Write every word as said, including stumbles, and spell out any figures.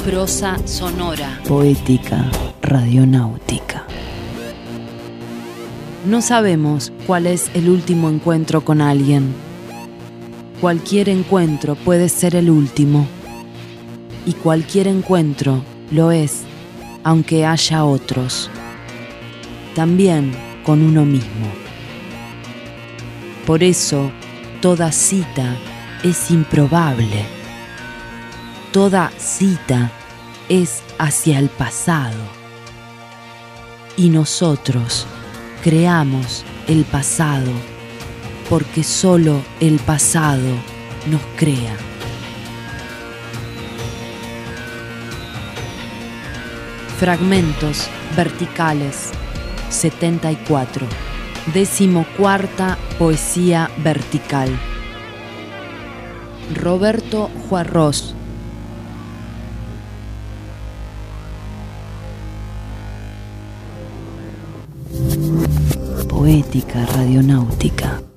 Prosa sonora. Poética radionáutica. No sabemos cuál es el último encuentro con alguien. Cualquier encuentro puede ser el último. Y cualquier encuentro lo es, aunque haya otros. También con uno mismo. Por eso, toda cita es improbable. Toda cita es hacia el pasado. Y nosotros creamos el pasado porque solo el pasado nos crea. Fragmentos verticales, setenta y cuatro. Decimocuarta poesía vertical. Roberto Juarros. Poética radionáutica.